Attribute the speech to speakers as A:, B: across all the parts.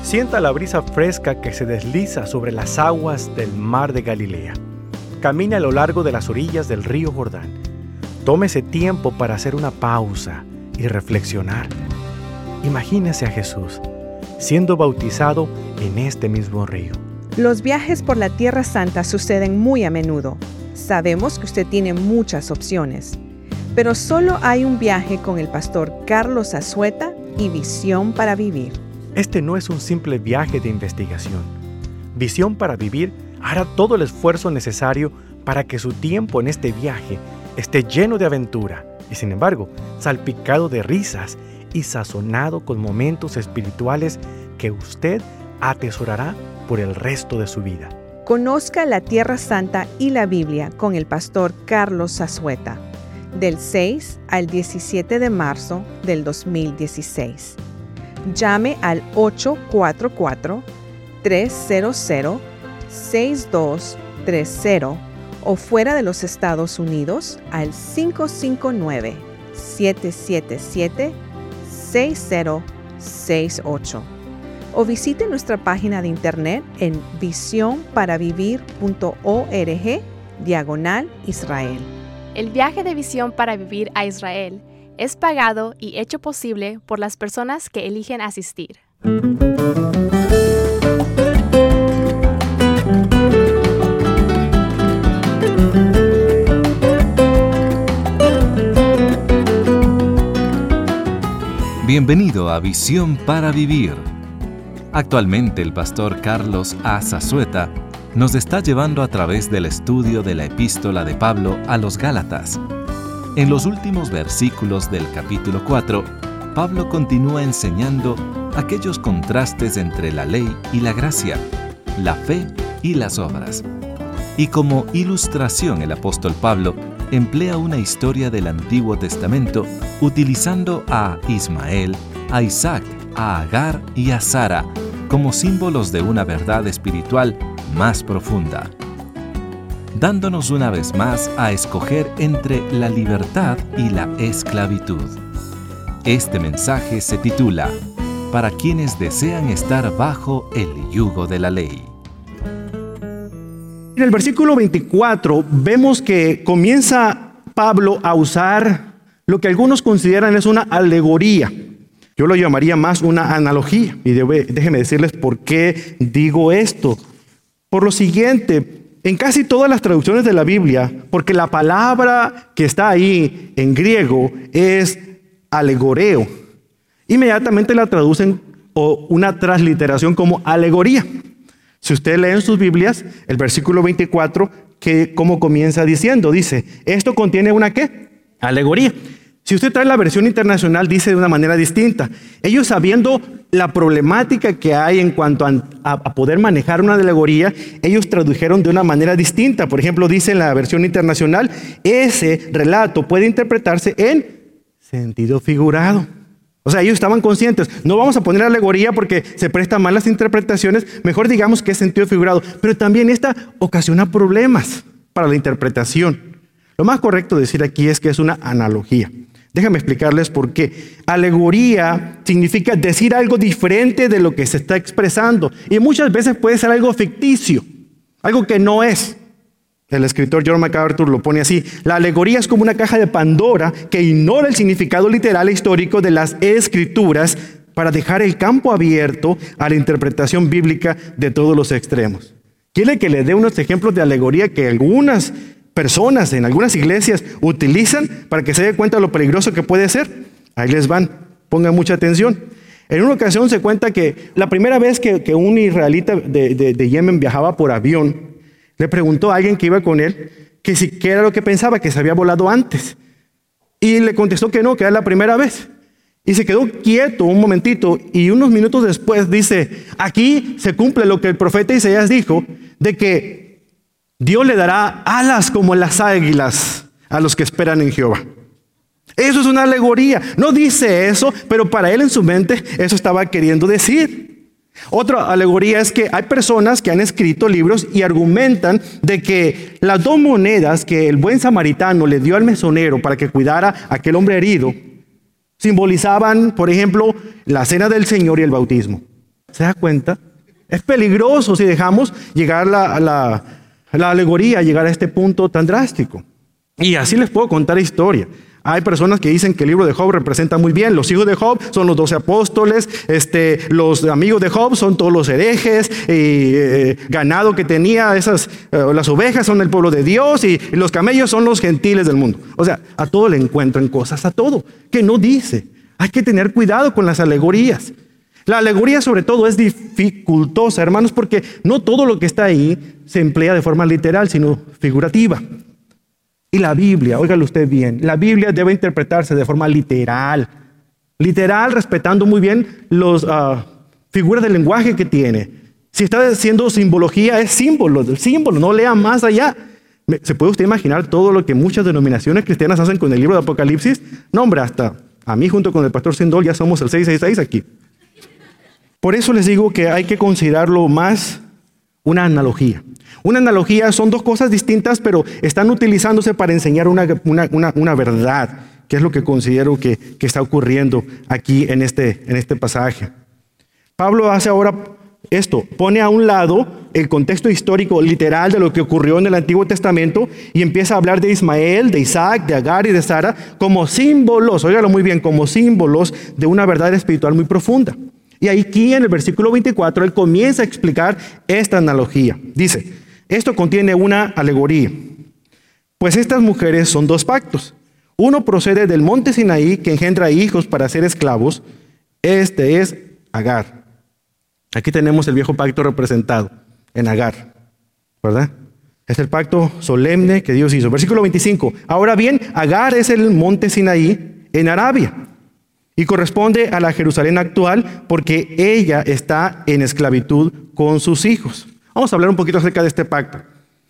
A: Sienta la brisa fresca que se desliza sobre las aguas del mar de Galilea. Camine a lo largo de las orillas del río Jordán. Tómese tiempo para hacer una pausa y reflexionar. Imagínese a Jesús siendo bautizado en este mismo río.
B: Los viajes por la Tierra Santa suceden muy a menudo. Sabemos que usted tiene muchas opciones, pero solo hay un viaje con el pastor Carlos Azueta y Visión para Vivir.
A: Este no es un simple viaje de investigación. Visión para Vivir hará todo el esfuerzo necesario para que su tiempo en este viaje esté lleno de aventura y, sin embargo, salpicado de risas y sazonado con momentos espirituales que usted atesorará por el resto de su vida.
B: Conozca la Tierra Santa y la Biblia con el pastor Carlos Azueta, del 6 al 17 de marzo del 2016. Llame al 844-300-6230 o fuera de los Estados Unidos al 559-777-6068. O visite nuestra página de internet en visionparavivir.org/Israel.
C: El viaje de Visión para Vivir a Israel es pagado y hecho posible por las personas que eligen asistir.
D: Bienvenido a Visión para Vivir. Actualmente el pastor Carlos A. Azueta nos está llevando a través del estudio de la epístola de Pablo a los Gálatas. En los últimos versículos del capítulo 4, Pablo continúa enseñando aquellos contrastes entre la ley y la gracia, la fe y las obras. Y como ilustración el apóstol Pablo emplea una historia del Antiguo Testamento utilizando a Ismael, a Isaac, a Agar y a Sara como símbolos de una verdad espiritual más profunda, dándonos una vez más a escoger entre la libertad y la esclavitud. Este mensaje se titula Para quienes desean estar bajo el yugo de la ley.
E: En el versículo 24 vemos que comienza Pablo a usar lo que algunos consideran es una alegoría. Yo lo llamaría más una analogía. Y déjenme decirles por qué digo esto. Por lo siguiente, en casi todas las traducciones de la Biblia, porque la palabra que está ahí en griego es alegoreo, inmediatamente la traducen o una transliteración como alegoría. Si usted lee en sus Biblias, el versículo 24, ¿cómo comienza diciendo? Dice, esto contiene una ¿qué? Alegoría. Si usted trae la versión internacional, dice de una manera distinta. Ellos, sabiendo la problemática que hay en cuanto a poder manejar una alegoría, ellos tradujeron de una manera distinta. Por ejemplo, dice en la versión internacional, ese relato puede interpretarse en sentido figurado. O sea, ellos estaban conscientes. No vamos a poner alegoría porque se prestan malas interpretaciones. Mejor digamos que es sentido figurado. Pero también esta ocasiona problemas para la interpretación. Lo más correcto decir aquí es que es una analogía. Déjame explicarles por qué. Alegoría significa decir algo diferente de lo que se está expresando. Y muchas veces puede ser algo ficticio, algo que no es. El escritor John MacArthur lo pone así: la alegoría es como una caja de Pandora que ignora el significado literal e histórico de las escrituras para dejar el campo abierto a la interpretación bíblica de todos los extremos. ¿Quiere que le dé unos ejemplos de alegoría que algunas personas en algunas iglesias utilizan para que se dé cuenta de lo peligroso que puede ser? Ahí les van, pongan mucha atención. En una ocasión se cuenta que la primera vez que un israelita de Yemen viajaba por avión, le preguntó a alguien que iba con él qué era lo que pensaba, que se había volado antes. Y le contestó que no, que era la primera vez. Y se quedó quieto un momentito y unos minutos después dice, aquí se cumple lo que el profeta Isaías dijo, de que Dios le dará alas como las águilas a los que esperan en Jehová. Eso es una alegoría. No dice eso, pero para él en su mente eso estaba queriendo decir. Otra alegoría es que hay personas que han escrito libros y argumentan de que las dos monedas que el buen samaritano le dio al mesonero para que cuidara a aquel hombre herido simbolizaban, por ejemplo, la cena del Señor y el bautismo. ¿Se da cuenta? Es peligroso si dejamos llegar la alegoría, llegar a este punto tan drástico. Y así les puedo contar historia. Hay personas que dicen que el libro de Job representa muy bien. Los hijos de Job son los 12 apóstoles. Los amigos de Job son todos los herejes. Ganado que tenía, las ovejas son el pueblo de Dios. Y los camellos son los gentiles del mundo. O sea, a todo le encuentran cosas, a todo. Que no dice. Hay que tener cuidado con las alegorías. La alegoría sobre todo es dificultosa, hermanos, porque no todo lo que está ahí se emplea de forma literal, sino figurativa. Y la Biblia, óigalo usted bien, la Biblia debe interpretarse de forma literal. Literal, respetando muy bien las figuras del lenguaje que tiene. Si está haciendo simbología, es símbolo, no lea más allá. ¿Se puede usted imaginar todo lo que muchas denominaciones cristianas hacen con el libro de Apocalipsis? No, hombre, hasta a mí junto con el pastor Sindol ya somos el 666 aquí. Por eso les digo que hay que considerarlo más una analogía. Una analogía son dos cosas distintas, pero están utilizándose para enseñar una verdad, que es lo que considero que está ocurriendo aquí en este pasaje. Pablo hace ahora esto, pone a un lado el contexto histórico literal de lo que ocurrió en el Antiguo Testamento y empieza a hablar de Ismael, de Isaac, de Agar y de Sara como símbolos, óigalo muy bien, como símbolos de una verdad espiritual muy profunda. Y aquí en el versículo 24 él comienza a explicar esta analogía. Dice, esto contiene una alegoría. Pues estas mujeres son dos pactos. Uno procede del monte Sinaí que engendra hijos para ser esclavos. Este es Agar. Aquí tenemos el viejo pacto representado en Agar, ¿verdad? Es el pacto solemne que Dios hizo. Versículo 25. Ahora bien, Agar es el monte Sinaí en Arabia. Y corresponde a la Jerusalén actual porque ella está en esclavitud con sus hijos. Vamos a hablar un poquito acerca de este pacto.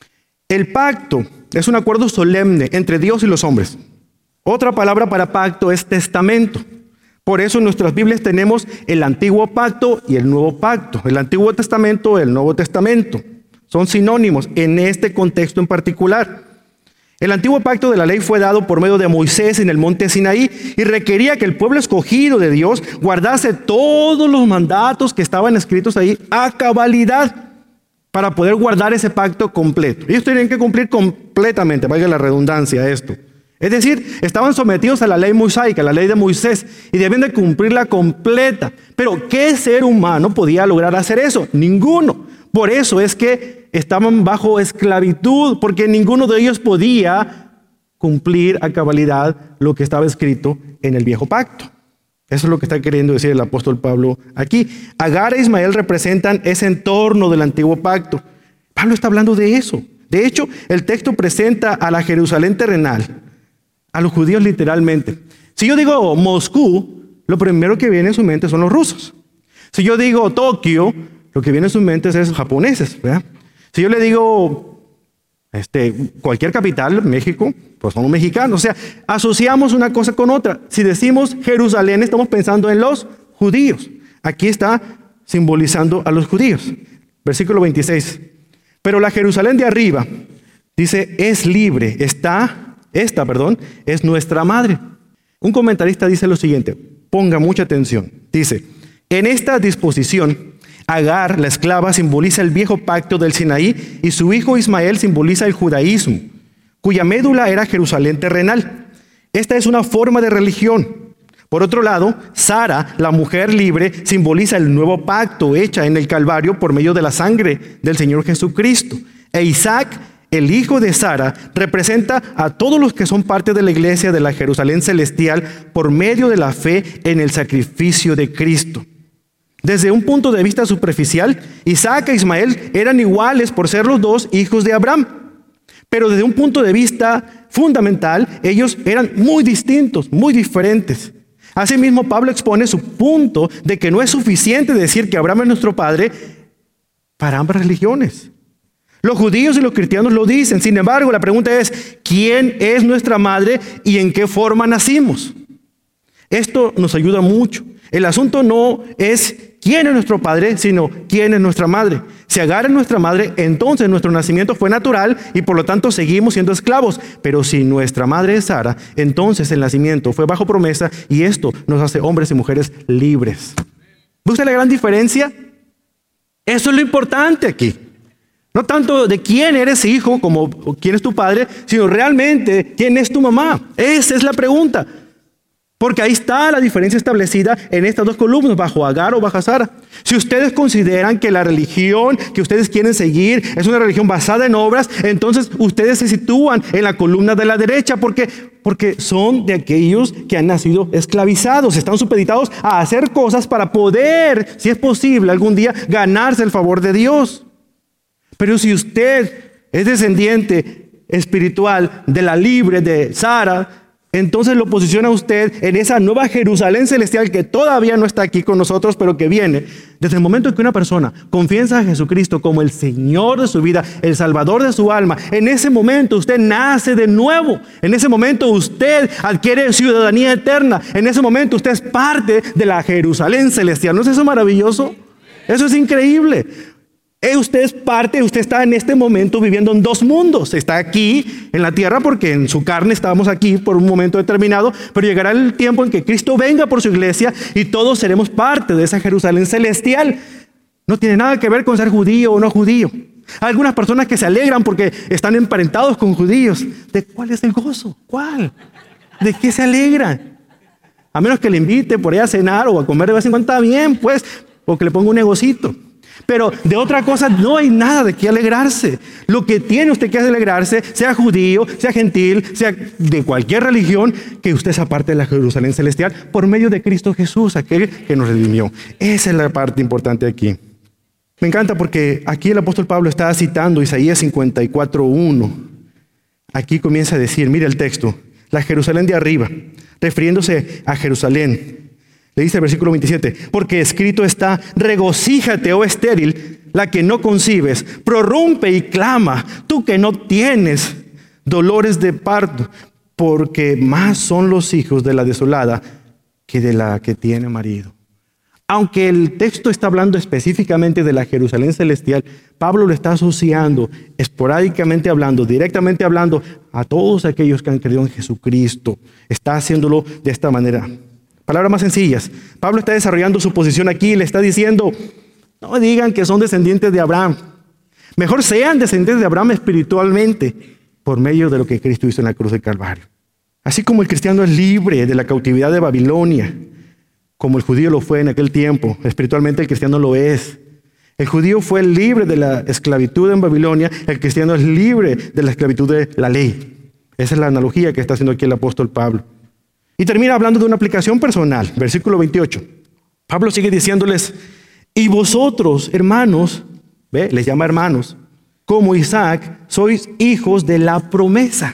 E: El pacto es un acuerdo solemne entre Dios y los hombres. Otra palabra para pacto es testamento. Por eso en nuestras Biblias tenemos el Antiguo Pacto y el Nuevo Pacto. El Antiguo Testamento y el Nuevo Testamento. Son sinónimos en este contexto en particular. El antiguo pacto de la ley fue dado por medio de Moisés en el monte Sinaí y requería que el pueblo escogido de Dios guardase todos los mandatos que estaban escritos ahí a cabalidad para poder guardar ese pacto completo. Ellos tenían que cumplir completamente, valga la redundancia esto. Es decir, estaban sometidos a la ley mosaica, a la ley de Moisés, y debían de cumplirla completa. Pero ¿qué ser humano podía lograr hacer eso? Ninguno. Por eso es que estaban bajo esclavitud, porque ninguno de ellos podía cumplir a cabalidad lo que estaba escrito en el viejo pacto. Eso es lo que está queriendo decir el apóstol Pablo aquí. Agar e Ismael representan ese entorno del antiguo pacto. Pablo está hablando de eso. De hecho, el texto presenta a la Jerusalén terrenal, a los judíos literalmente. Si yo digo Moscú, lo primero que viene en su mente son los rusos. Si yo digo Tokio, lo que viene en sus mentes es japoneses, ¿verdad? Si yo le digo cualquier capital, México, pues son los mexicanos. O sea, asociamos una cosa con otra. Si decimos Jerusalén, estamos pensando en los judíos. Aquí está simbolizando a los judíos. Versículo 26. Pero la Jerusalén de arriba, dice, es libre. Esta es nuestra madre. Un comentarista dice lo siguiente, ponga mucha atención. Dice, en esta disposición, Agar, la esclava, simboliza el viejo pacto del Sinaí y su hijo Ismael simboliza el judaísmo, cuya médula era Jerusalén terrenal. Esta es una forma de religión. Por otro lado, Sara, la mujer libre, simboliza el nuevo pacto hecha en el Calvario por medio de la sangre del Señor Jesucristo. E Isaac, el hijo de Sara, representa a todos los que son parte de la iglesia de la Jerusalén celestial por medio de la fe en el sacrificio de Cristo. Desde un punto de vista superficial, Isaac e Ismael eran iguales por ser los dos hijos de Abraham. Pero desde un punto de vista fundamental, ellos eran muy distintos, muy diferentes. Asimismo, Pablo expone su punto de que no es suficiente decir que Abraham es nuestro padre para ambas religiones. Los judíos y los cristianos lo dicen. Sin embargo, la pregunta es, ¿quién es nuestra madre y en qué forma nacimos? Esto nos ayuda mucho. El asunto no es quién es nuestro padre, sino quién es nuestra madre. Si Agar es nuestra madre, entonces nuestro nacimiento fue natural y por lo tanto seguimos siendo esclavos. Pero si nuestra madre es Sara, entonces el nacimiento fue bajo promesa y esto nos hace hombres y mujeres libres. ¿Ve usted la gran diferencia? Eso es lo importante aquí. No tanto de quién eres hijo como quién es tu padre, sino realmente quién es tu mamá. Esa es la pregunta. Porque ahí está la diferencia establecida en estas dos columnas, bajo Agar o bajo Sara. Si ustedes consideran que la religión que ustedes quieren seguir es una religión basada en obras, entonces ustedes se sitúan en la columna de la derecha porque son de aquellos que han nacido esclavizados, están supeditados a hacer cosas para poder, si es posible, algún día ganarse el favor de Dios. Pero si usted es descendiente espiritual de la libre de Sara, entonces lo posiciona a usted en esa nueva Jerusalén celestial que todavía no está aquí con nosotros, pero que viene. Desde el momento en que una persona confiesa a Jesucristo como el Señor de su vida, el Salvador de su alma, en ese momento usted nace de nuevo. En ese momento usted adquiere ciudadanía eterna. En ese momento usted es parte de la Jerusalén celestial. ¿No es eso maravilloso? Eso es increíble. Usted es parte, usted está en este momento viviendo en dos mundos. Está aquí en la tierra porque en su carne estábamos aquí por un momento determinado, pero llegará el tiempo en que Cristo venga por su iglesia y todos seremos parte de esa Jerusalén celestial. No tiene nada que ver con ser judío o no judío. Hay algunas personas que se alegran porque están emparentados con judíos. ¿De cuál es el gozo? ¿Cuál? ¿De qué se alegran? A menos que le invite por ahí a cenar o a comer de vez en cuando, está bien, pues, o que le ponga un negocito. Pero de otra cosa no hay nada de qué alegrarse. Lo que tiene usted que alegrarse, sea judío, sea gentil, sea de cualquier religión, que usted sea parte de la Jerusalén celestial por medio de Cristo Jesús, aquel que nos redimió. Esa es la parte importante aquí. Me encanta porque aquí el apóstol Pablo está citando Isaías 54:1. Aquí comienza a decir, mire el texto, la Jerusalén de arriba, refiriéndose a Jerusalén. Le dice el versículo 27, porque escrito está, regocíjate, oh estéril, la que no concibes, prorrumpe y clama, tú que no tienes dolores de parto, porque más son los hijos de la desolada que de la que tiene marido. Aunque el texto está hablando específicamente de la Jerusalén celestial, Pablo lo está asociando, esporádicamente hablando, directamente hablando a todos aquellos que han creído en Jesucristo. Está haciéndolo de esta manera. Palabras más sencillas. Pablo está desarrollando su posición aquí y le está diciendo, no digan que son descendientes de Abraham. Mejor sean descendientes de Abraham espiritualmente por medio de lo que Cristo hizo en la cruz del Calvario. Así como el cristiano es libre de la cautividad de Babilonia, como el judío lo fue en aquel tiempo, espiritualmente el cristiano lo es. El judío fue libre de la esclavitud en Babilonia, el cristiano es libre de la esclavitud de la ley. Esa es la analogía que está haciendo aquí el apóstol Pablo. Y termina hablando de una aplicación personal, versículo 28. Pablo sigue diciéndoles, y vosotros, hermanos, les llama hermanos, como Isaac, sois hijos de la promesa.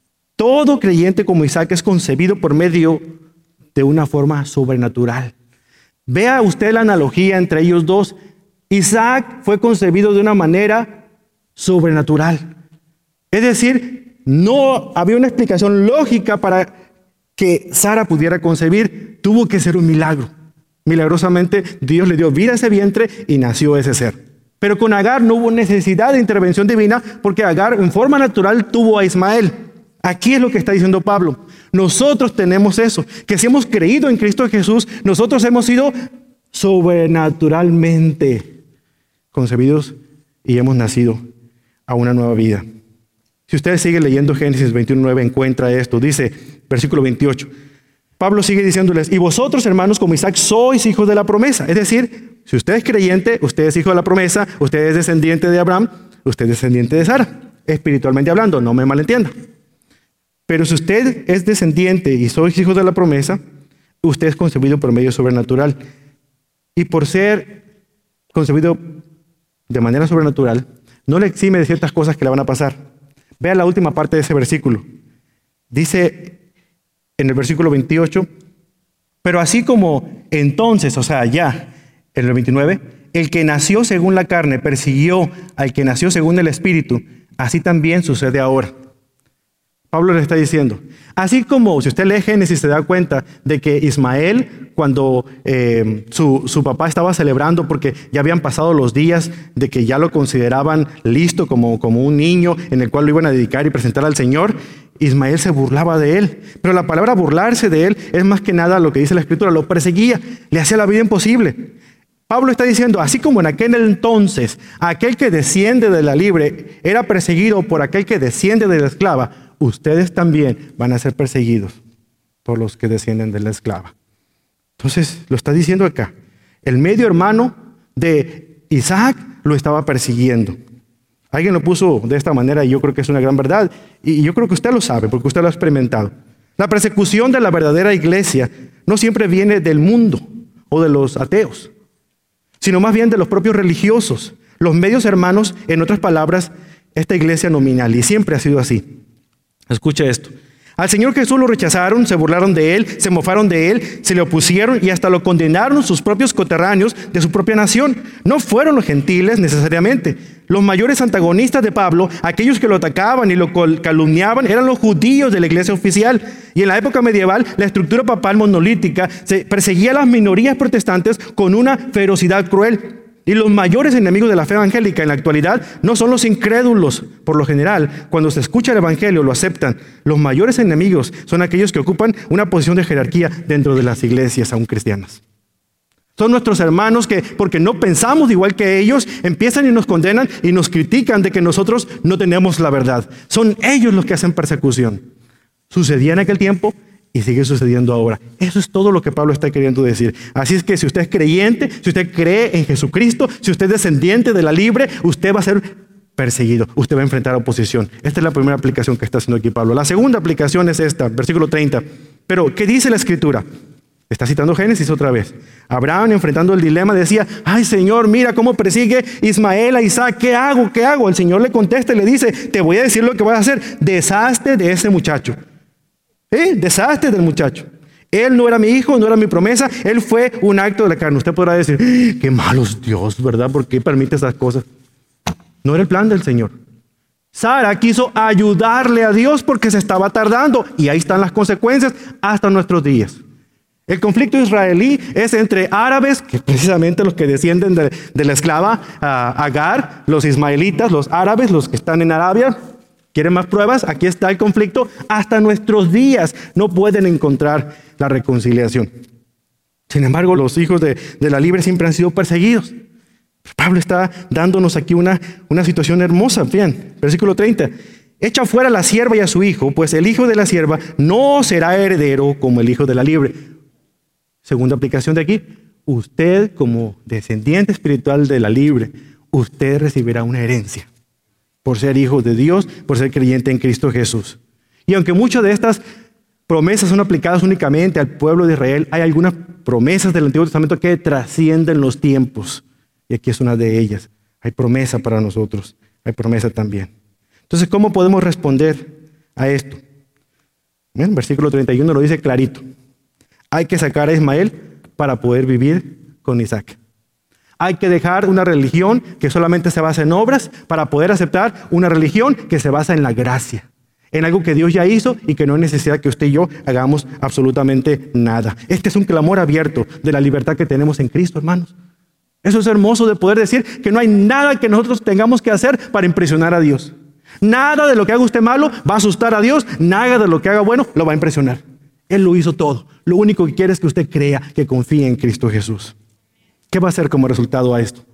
E: Todo creyente como Isaac es concebido por medio de una forma sobrenatural. Vea usted la analogía entre ellos dos. Isaac fue concebido de una manera sobrenatural. Es decir, no había una explicación lógica para que Sara pudiera concebir. Tuvo que ser un milagro. Milagrosamente Dios le dio vida a ese vientre y nació ese ser. Pero con Agar no hubo necesidad de intervención divina porque Agar en forma natural tuvo a Ismael. Aquí es lo que está diciendo Pablo. Nosotros tenemos eso, que si hemos creído en Cristo Jesús, nosotros hemos sido sobrenaturalmente concebidos y hemos nacido a una nueva vida. Si ustedes siguen leyendo Génesis 21:9, encuentra esto. Dice, versículo 28, Pablo sigue diciéndoles, y vosotros, hermanos, como Isaac, sois hijos de la promesa. Es decir, si usted es creyente, usted es hijo de la promesa, usted es descendiente de Abraham, usted es descendiente de Sara, espiritualmente hablando, no me malentienda. Pero si usted es descendiente y sois hijos de la promesa, usted es concebido por medio sobrenatural. Y por ser concebido de manera sobrenatural, no le exime de ciertas cosas que le van a pasar. Vea la última parte de ese versículo. Dice en el versículo 28, pero así como entonces, o sea, ya, en el 29, el que nació según la carne persiguió al que nació según el Espíritu, así también sucede ahora. Pablo le está diciendo, así como si usted lee Génesis se da cuenta de que Ismael, cuando su papá estaba celebrando porque ya habían pasado los días de que ya lo consideraban listo como un niño en el cual lo iban a dedicar y presentar al Señor, Ismael se burlaba de él. Pero la palabra burlarse de él es más que nada lo que dice la Escritura, lo perseguía, le hacía la vida imposible. Pablo está diciendo, así como en aquel entonces, aquel que desciende de la libre era perseguido por aquel que desciende de la esclava, ustedes también van a ser perseguidos por los que descienden de la esclava. Entonces, lo está diciendo acá. El medio hermano de Isaac lo estaba persiguiendo. Alguien lo puso de esta manera y yo creo que es una gran verdad. Y yo creo que usted lo sabe porque usted lo ha experimentado. La persecución de la verdadera iglesia no siempre viene del mundo o de los ateos, sino más bien de los propios religiosos, los medios hermanos, en otras palabras, esta iglesia nominal. Y siempre ha sido así. Escucha esto. Al Señor Jesús lo rechazaron, se burlaron de Él, se mofaron de Él, se le opusieron y hasta lo condenaron sus propios coterráneos de su propia nación. No fueron los gentiles necesariamente. Los mayores antagonistas de Pablo, aquellos que lo atacaban y lo calumniaban, eran los judíos de la iglesia oficial. Y en la época medieval, la estructura papal monolítica se perseguía a las minorías protestantes con una ferocidad cruel. Y los mayores enemigos de la fe evangélica en la actualidad no son los incrédulos. Por lo general, cuando se escucha el evangelio, lo aceptan. Los mayores enemigos son aquellos que ocupan una posición de jerarquía dentro de las iglesias aún cristianas. Son nuestros hermanos que, porque no pensamos igual que ellos, empiezan y nos condenan y nos critican de que nosotros no tenemos la verdad. Son ellos los que hacen persecución. Sucedía en aquel tiempo y sigue sucediendo ahora. Eso es todo lo que Pablo está queriendo decir. Así es que si usted es creyente, si usted cree en Jesucristo, si usted es descendiente de la libre, usted va a ser perseguido. Usted va a enfrentar oposición. Esta es la primera aplicación que está haciendo aquí Pablo. La segunda aplicación es esta, versículo 30. Pero, ¿qué dice la Escritura? Está citando Génesis otra vez. Abraham, enfrentando el dilema, decía, ay Señor, mira cómo persigue Ismael a Isaac. ¿Qué hago? ¿Qué hago? El Señor le contesta y le dice, te voy a decir lo que vas a hacer. Deshazte de ese muchacho. Deshazte del muchacho. Él no era mi hijo, no era mi promesa. Él fue un acto de la carne. Usted podrá decir, qué malos Dios, ¿verdad? ¿Por qué permite esas cosas? No era el plan del Señor. Sara quiso ayudarle a Dios porque se estaba tardando. Y ahí están las consecuencias hasta nuestros días. El conflicto israelí es entre árabes, que precisamente los que descienden de la esclava Agar, los ismaelitas, los árabes, los que están en Arabia. ¿Quieren más pruebas? Aquí está el conflicto. Hasta nuestros días no pueden encontrar la reconciliación. Sin embargo, los hijos de la libre siempre han sido perseguidos. Pablo está dándonos aquí una situación hermosa. Bien, versículo 30. Echa fuera a la sierva y a su hijo, pues el hijo de la sierva no será heredero como el hijo de la libre. Segunda aplicación de aquí. Usted, como descendiente espiritual de la libre, usted recibirá una herencia. Por ser hijo de Dios, por ser creyente en Cristo Jesús. Y aunque muchas de estas promesas son aplicadas únicamente al pueblo de Israel, hay algunas promesas del Antiguo Testamento que trascienden los tiempos. Y aquí es una de ellas. Hay promesa para nosotros. Hay promesa también. Entonces, ¿cómo podemos responder a esto? Bien, versículo 31 lo dice clarito. Hay que sacar a Ismael para poder vivir con Isaac. Hay que dejar una religión que solamente se basa en obras para poder aceptar una religión que se basa en la gracia, en algo que Dios ya hizo y que no hay necesidad que usted y yo hagamos absolutamente nada. Este es un clamor abierto de la libertad que tenemos en Cristo, hermanos. Eso es hermoso de poder decir que no hay nada que nosotros tengamos que hacer para impresionar a Dios. Nada de lo que haga usted malo va a asustar a Dios, nada de lo que haga bueno lo va a impresionar. Él lo hizo todo. Lo único que quiere es que usted crea, que confíe en Cristo Jesús. ¿Qué va a hacer como resultado a esto?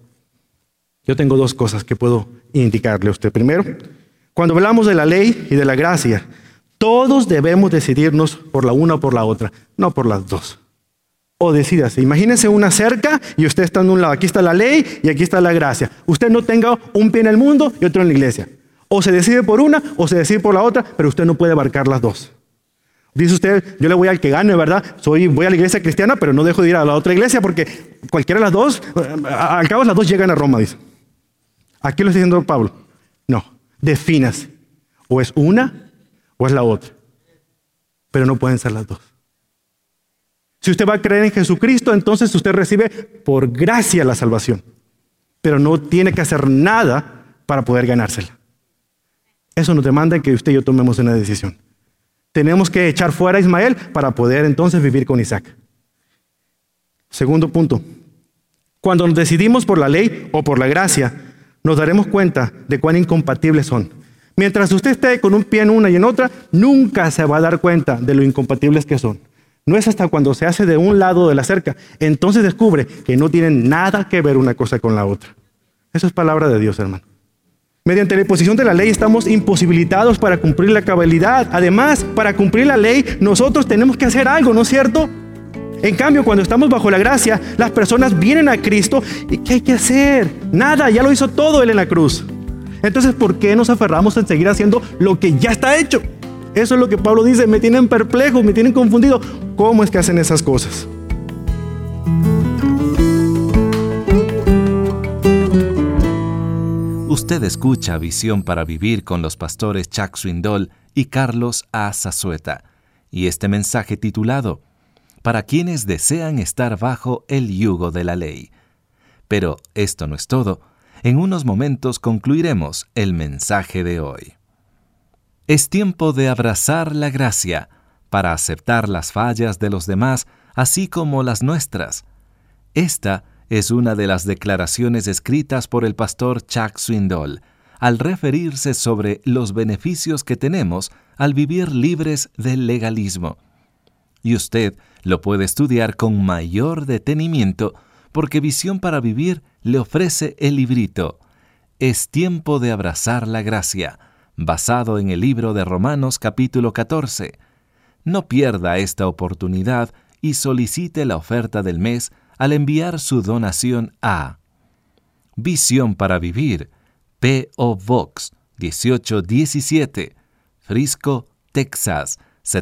E: Yo tengo dos cosas que puedo indicarle a usted. Primero, cuando hablamos de la ley y de la gracia, todos debemos decidirnos por la una o por la otra, no por las dos. O decídase, imagínese una cerca y usted está en un lado, aquí está la ley y aquí está la gracia. Usted no tenga un pie en el mundo y otro en la iglesia. O se decide por una o se decide por la otra, pero usted no puede abarcar las dos. Dice usted, yo le voy al que gane, ¿verdad? Voy a la iglesia cristiana, pero no dejo de ir a la otra iglesia porque cualquiera de las dos, al cabo las dos llegan a Roma, dice. Aquí lo está diciendo Pablo. No, defínase. O es una o es la otra. Pero no pueden ser las dos. Si usted va a creer en Jesucristo, entonces usted recibe por gracia la salvación. Pero no tiene que hacer nada para poder ganársela. Eso nos demanda que usted y yo tomemos una decisión. Tenemos que echar fuera a Ismael para poder entonces vivir con Isaac. Segundo punto. Cuando nos decidimos por la ley o por la gracia, nos daremos cuenta de cuán incompatibles son. Mientras usted esté con un pie en una y en otra, nunca se va a dar cuenta de lo incompatibles que son. No es hasta cuando se hace de un lado de la cerca. Entonces descubre que no tienen nada que ver una cosa con la otra. Eso es palabra de Dios, hermano. Mediante la imposición de la ley estamos imposibilitados para cumplir la cabalidad. Además, para cumplir la ley, nosotros tenemos que hacer algo, ¿no es cierto? En cambio, cuando estamos bajo la gracia, las personas vienen a Cristo. ¿Y qué hay que hacer? Nada, ya lo hizo todo Él en la cruz. Entonces, ¿por qué nos aferramos en seguir haciendo lo que ya está hecho? Eso es lo que Pablo dice, me tienen perplejo, me tienen confundido. ¿Cómo es que hacen esas cosas?
D: Usted escucha Visión para Vivir con los pastores Chuck Swindoll y Carlos A. Zazueta, y este mensaje titulado Para quienes desean estar bajo el yugo de la ley. Pero esto no es todo. En unos momentos concluiremos el mensaje de hoy. Es tiempo de abrazar la gracia para aceptar las fallas de los demás, así como las nuestras. Esta es una de las declaraciones escritas por el pastor Chuck Swindoll al referirse sobre los beneficios que tenemos al vivir libres del legalismo. Y usted lo puede estudiar con mayor detenimiento porque Visión para Vivir le ofrece el librito Es tiempo de abrazar la gracia, basado en el libro de Romanos capítulo 14. No pierda esta oportunidad y solicite la oferta del mes al enviar su donación a Visión para Vivir, P.O. Box 1817, Frisco, Texas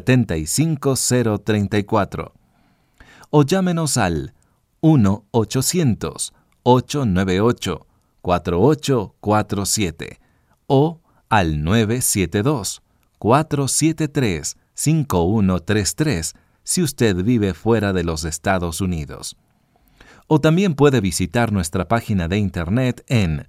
D: 75034. O llámenos al 1-800-898-4847 o al 972-473-5133 si usted vive fuera de los Estados Unidos. O también puede visitar nuestra página de internet en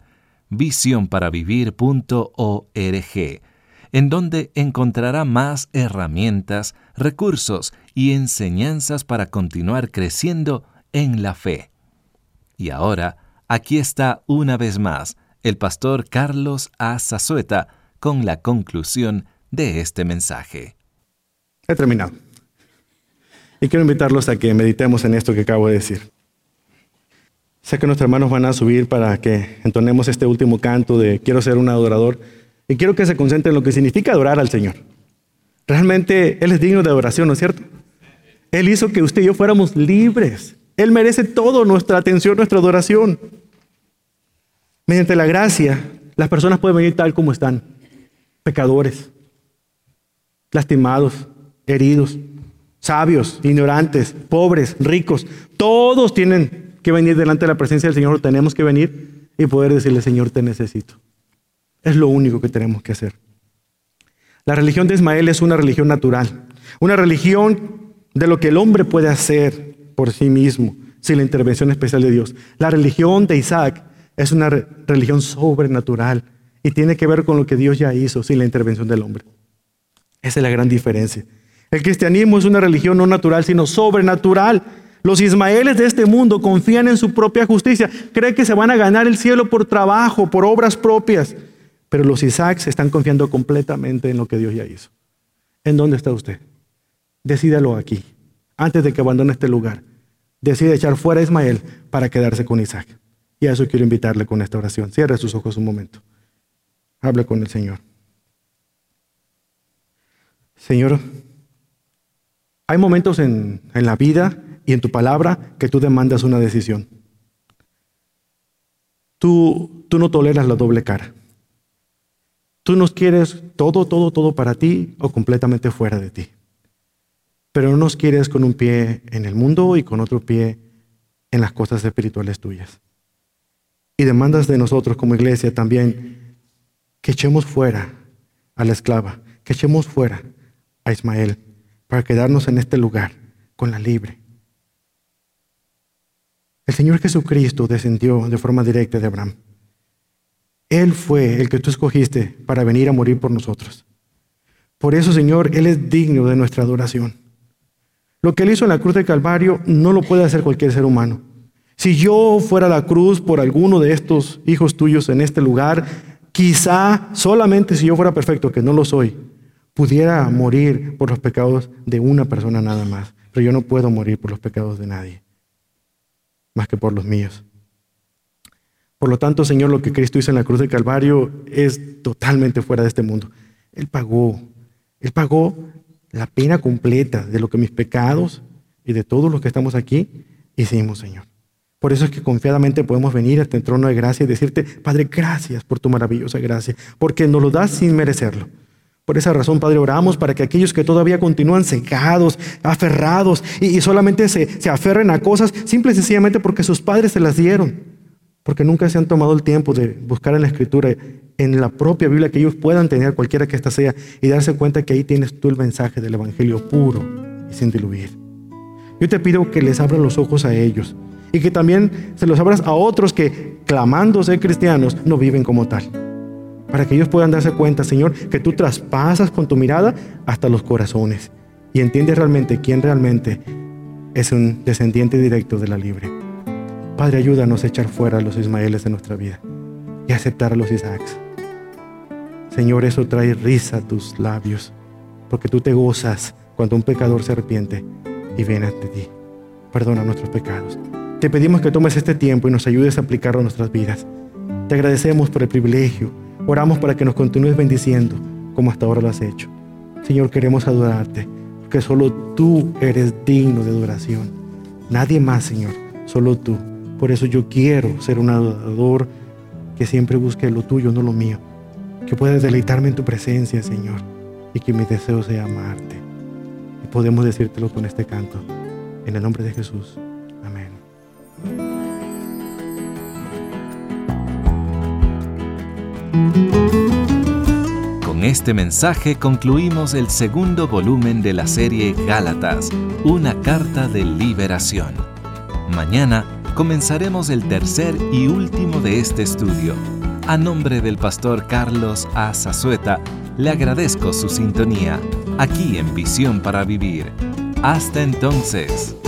D: visionparavivir.org, en donde encontrará más herramientas, recursos y enseñanzas para continuar creciendo en la fe. Y ahora, aquí está una vez más el pastor Carlos A. Zazueta con la conclusión de este mensaje.
E: He terminado. Y quiero invitarlos a que meditemos en esto que acabo de decir. Sé que nuestros hermanos van a subir para que entonemos este último canto de Quiero ser un adorador. Y quiero que se concentren en lo que significa adorar al Señor. Realmente Él es digno de adoración, ¿no es cierto? Él hizo que usted y yo fuéramos libres. Él merece toda nuestra atención, nuestra adoración. Mediante la gracia, las personas pueden venir tal como están. Pecadores, lastimados, heridos, sabios, ignorantes, pobres, ricos. Todos tienen que venir delante de la presencia del Señor. Tenemos que venir y poder decirle, Señor, te necesito. Es lo único que tenemos que hacer. La religión de Ismael es una religión natural. Una religión de lo que el hombre puede hacer por sí mismo, sin la intervención especial de Dios. La religión de Isaac es una religión sobrenatural y tiene que ver con lo que Dios ya hizo sin la intervención del hombre. Esa es la gran diferencia. El cristianismo es una religión no natural, sino sobrenatural. Los ismaeles de este mundo confían en su propia justicia, creen que se van a ganar el cielo por trabajo, por obras propias. Pero los Isaacs están confiando completamente en lo que Dios ya hizo. ¿En dónde está usted? Decídalo aquí, antes de que abandone este lugar. Decide echar fuera a Ismael para quedarse con Isaac. Y a eso quiero invitarle con esta oración. Cierre sus ojos un momento. Hable con el Señor. Señor, hay momentos en la vida y en tu palabra que tú demandas una decisión. Tú no toleras la doble cara. Tú nos quieres todo para ti o completamente fuera de ti. Pero no nos quieres con un pie en el mundo y con otro pie en las cosas espirituales tuyas. Y demandas de nosotros como iglesia también que echemos fuera a la esclava, que echemos fuera a Ismael para quedarnos en este lugar con la libre. El Señor Jesucristo descendió de forma directa de Abraham. Él fue el que tú escogiste para venir a morir por nosotros. Por eso, Señor, Él es digno de nuestra adoración. Lo que Él hizo en la cruz del Calvario no lo puede hacer cualquier ser humano. Si yo fuera a la cruz por alguno de estos hijos tuyos en este lugar, quizá solamente si yo fuera perfecto, que no lo soy, pudiera morir por los pecados de una persona nada más. pero yo no puedo morir por los pecados de nadie, más que por los míos. Por lo tanto, Señor, lo que Cristo hizo en la cruz del Calvario es totalmente fuera de este mundo. Él pagó la pena completa de lo que mis pecados y de todos los que estamos aquí hicimos, Señor. Por eso es que confiadamente podemos venir hasta el trono de gracia y decirte, Padre, gracias por tu maravillosa gracia, porque nos lo das sin merecerlo. Por esa razón, Padre, oramos para que aquellos que todavía continúan cegados, aferrados y solamente se aferren a cosas simple y sencillamente porque sus padres se las dieron, porque nunca se han tomado el tiempo de buscar en la Escritura, en la propia Biblia, que ellos puedan tener cualquiera que ésta sea y darse cuenta que ahí tienes tú el mensaje del Evangelio puro y sin diluir. Yo te pido que les abras los ojos a ellos y que también se los abras a otros que, clamando ser cristianos, no viven como tal. Para que ellos puedan darse cuenta, Señor, que tú traspasas con tu mirada hasta los corazones y entiendes realmente quién realmente es un descendiente directo de la libre. Padre, ayúdanos a echar fuera a los Ismaeles de nuestra vida y a aceptar a los Isaacs. Señor, eso trae risa a tus labios, porque tú te gozas cuando un pecador se arrepiente y viene ante ti. Perdona nuestros pecados. Te pedimos que tomes este tiempo y nos ayudes a aplicarlo a nuestras vidas. Te agradecemos por el privilegio. Oramos para que nos continúes bendiciendo como hasta ahora lo has hecho. Señor, queremos adorarte, porque solo tú eres digno de adoración. Nadie más, Señor, solo tú. Por eso yo quiero ser un adorador que siempre busque lo tuyo, no lo mío. Que pueda deleitarme en tu presencia, Señor, y que mi deseo sea amarte. Y podemos decírtelo con este canto. En el nombre de Jesús. Amén.
D: Con este mensaje concluimos el segundo volumen de la serie Gálatas, una carta de liberación. Mañana comenzaremos el tercer y último de este estudio. A nombre del pastor Carlos A. Zazueta, le agradezco su sintonía aquí en Visión para Vivir. Hasta entonces.